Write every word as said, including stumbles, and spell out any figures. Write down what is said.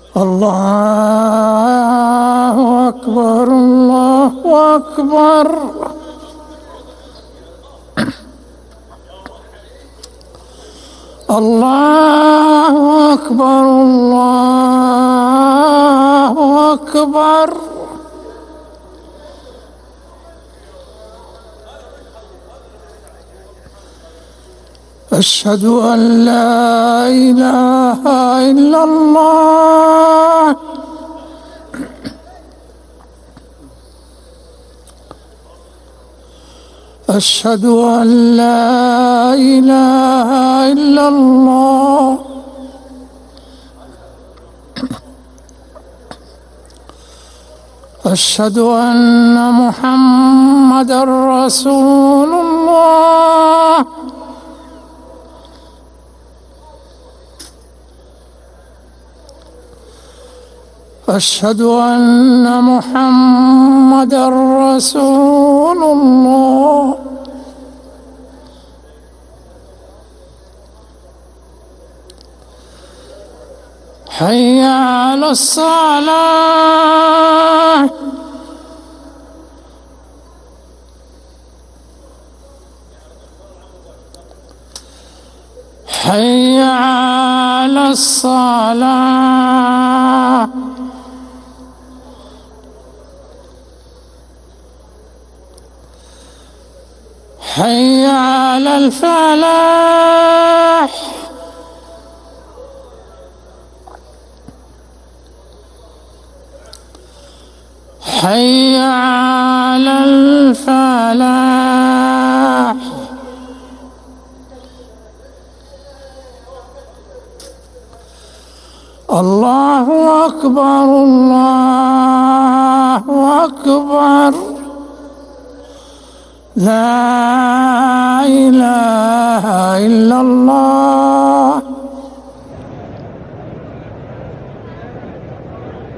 الله أكبر الله أكبر. الله أكبر الله أكبر. أشهد أن لا إله إلا الله. أشهد أن لا إله إلا الله. أشهد أن محمدًا رسول الله. أشهد أن محمدًا رسول الله. حي على الصلاة. حي على الصلاة. حي على الفلاح. حي على الفلاح. الله أكبر الله أكبر. لا إله إلا الله.